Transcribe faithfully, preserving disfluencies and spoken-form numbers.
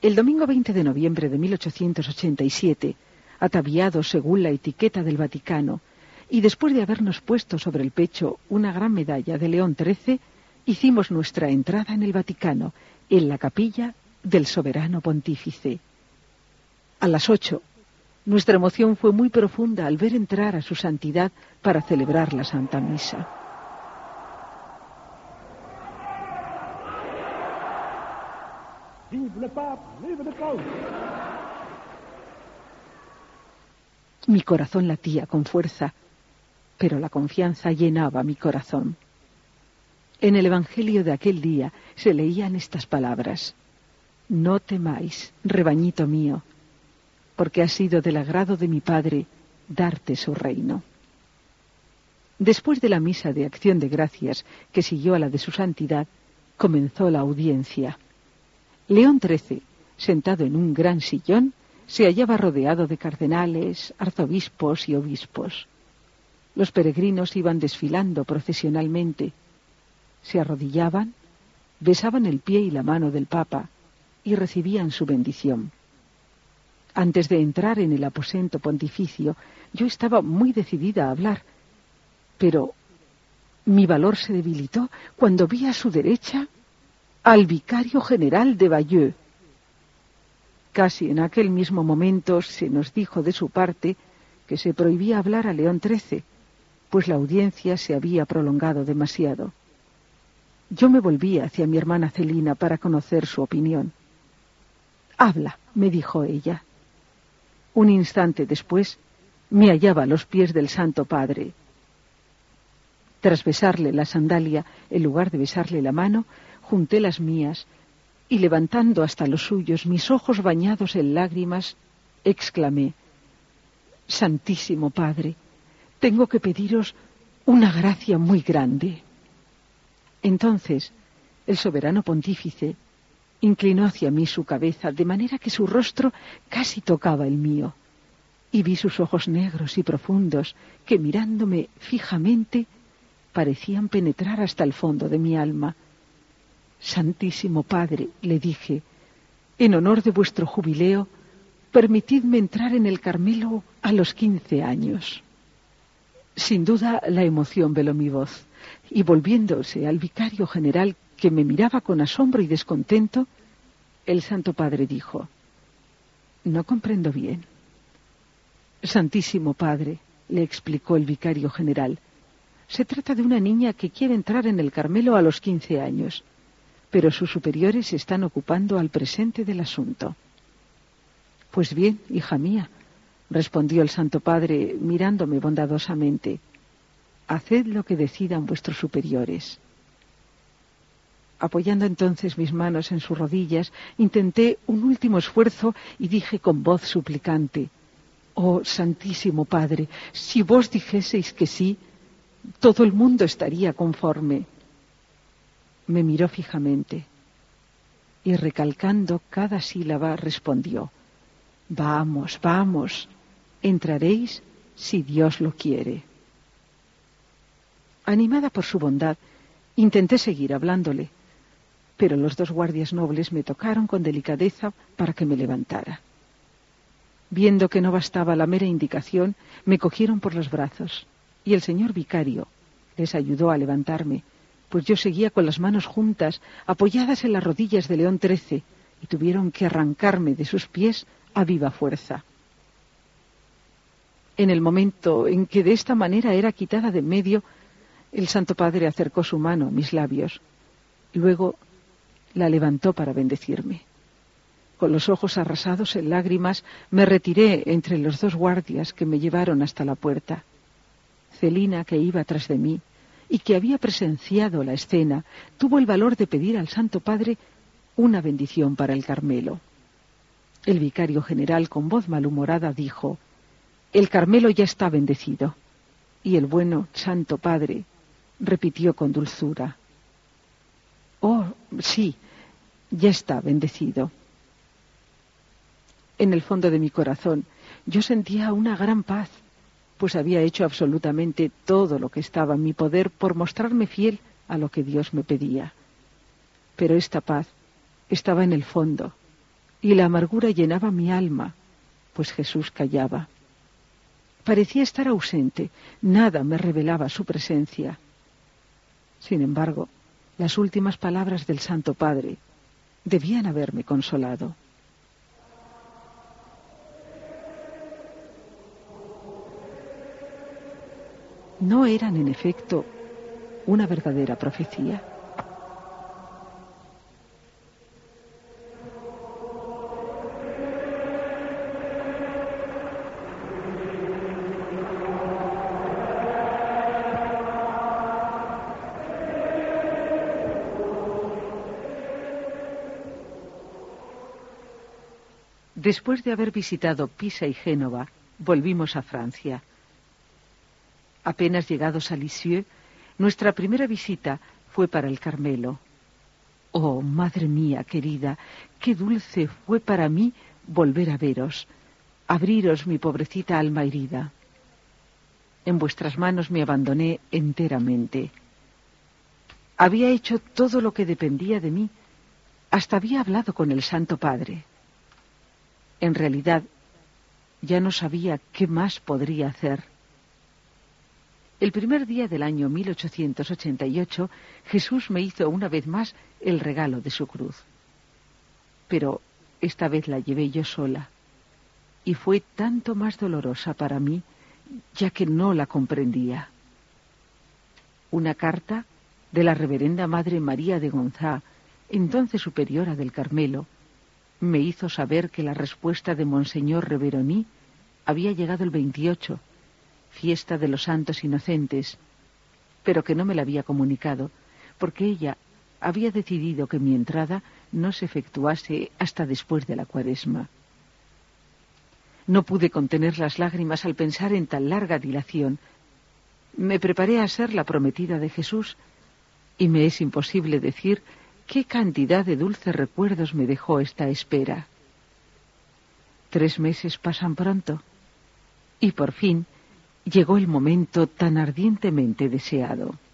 El domingo veinte de noviembre de mil ochocientos ochenta y siete, ataviados según la etiqueta del Vaticano, y después de habernos puesto sobre el pecho una gran medalla de León trece, hicimos nuestra entrada en el Vaticano, en la capilla del soberano pontífice. A las ocho, nuestra emoción fue muy profunda al ver entrar a su santidad para celebrar la Santa Misa. Vive le pape, vive le pape. Mi corazón latía con fuerza, pero la confianza llenaba mi corazón. En el Evangelio de aquel día se leían estas palabras: no temáis, rebañito mío, porque ha sido del agrado de mi Padre darte su reino. Después de la misa de acción de gracias, que siguió a la de su santidad, comenzó la audiencia. León trece, sentado en un gran sillón, se hallaba rodeado de cardenales, arzobispos y obispos. Los peregrinos iban desfilando procesionalmente. Se arrodillaban, besaban el pie y la mano del Papa y recibían su bendición. Antes de entrar en el aposento pontificio, yo estaba muy decidida a hablar, pero mi valor se debilitó cuando vi a su derecha al vicario general de Bayeux. Casi en aquel mismo momento se nos dijo de su parte que se prohibía hablar a León trece, pues la audiencia se había prolongado demasiado. Yo me volví hacia mi hermana Celina para conocer su opinión. «Habla», me dijo ella. Un instante después me hallaba a los pies del Santo Padre. Tras besarle la sandalia, en lugar de besarle la mano, junté las mías y, levantando hasta los suyos mis ojos bañados en lágrimas, exclamé: «Santísimo Padre, tengo que pediros una gracia muy grande». Entonces el soberano pontífice inclinó hacia mí su cabeza, de manera que su rostro casi tocaba el mío, y vi sus ojos negros y profundos, que mirándome fijamente parecían penetrar hasta el fondo de mi alma. «Santísimo Padre», le dije, «en honor de vuestro jubileo, permitidme entrar en el Carmelo a los quince años». Sin duda la emoción veló mi voz, y volviéndose al vicario general, que me miraba con asombro y descontento, el Santo Padre dijo: «No comprendo bien». «Santísimo Padre», le explicó el vicario general, «se trata de una niña que quiere entrar en el Carmelo a los quince años, pero sus superiores están ocupando al presente del asunto». «Pues bien, hija mía», respondió el Santo Padre mirándome bondadosamente, «haced lo que decidan vuestros superiores». Apoyando entonces mis manos en sus rodillas, intenté un último esfuerzo y dije con voz suplicante: «Oh, Santísimo Padre, si vos dijeseis que sí, todo el mundo estaría conforme». Me miró fijamente y, recalcando cada sílaba, respondió: «Vamos, vamos, entraréis si Dios lo quiere». Animada por su bondad, intenté seguir hablándole, pero los dos guardias nobles me tocaron con delicadeza para que me levantara. Viendo que no bastaba la mera indicación, me cogieron por los brazos, y el señor vicario les ayudó a levantarme, pues yo seguía con las manos juntas, apoyadas en las rodillas de León trece, y tuvieron que arrancarme de sus pies a viva fuerza. En el momento en que de esta manera era quitada de en medio, el Santo Padre acercó su mano a mis labios. Luego la levantó para bendecirme. Con los ojos arrasados en lágrimas, me retiré entre los dos guardias que me llevaron hasta la puerta. Celina, que iba tras de mí y que había presenciado la escena, tuvo el valor de pedir al Santo Padre una bendición para el Carmelo. El vicario general, con voz malhumorada, dijo: «El Carmelo ya está bendecido». Y el bueno Santo Padre repitió con dulzura: «Oh, sí, ya está bendecido». En el fondo de mi corazón yo sentía una gran paz, pues había hecho absolutamente todo lo que estaba en mi poder por mostrarme fiel a lo que Dios me pedía. Pero esta paz estaba en el fondo y la amargura llenaba mi alma, pues Jesús callaba. Parecía estar ausente, nada me revelaba su presencia. Sin embargo, las últimas palabras del Santo Padre debían haberme consolado. ¿No eran, en efecto, una verdadera profecía? Después de haber visitado Pisa y Génova, volvimos a Francia. Apenas llegados a Lisieux, nuestra primera visita fue para el Carmelo. Oh, madre mía querida, qué dulce fue para mí volver a veros, abriros mi pobrecita alma herida. En vuestras manos me abandoné enteramente. Había hecho todo lo que dependía de mí, hasta había hablado con el Santo Padre. En realidad, ya no sabía qué más podría hacer. El primer día del año mil ochocientos ochenta y ocho, Jesús me hizo una vez más el regalo de su cruz. Pero esta vez la llevé yo sola, y fue tanto más dolorosa para mí, ya que no la comprendía. Una carta de la reverenda Madre María de Gonzá, entonces superiora del Carmelo, me hizo saber que la respuesta de Monseñor Reveroni había llegado el veintiocho, fiesta de los santos inocentes, pero que no me la había comunicado, porque ella había decidido que mi entrada no se efectuase hasta después de la Cuaresma. No pude contener las lágrimas al pensar en tan larga dilación. Me preparé a ser la prometida de Jesús, y me es imposible decir qué cantidad de dulces recuerdos me dejó esta espera. Tres meses pasan pronto, y por fin llegó el momento tan ardientemente deseado.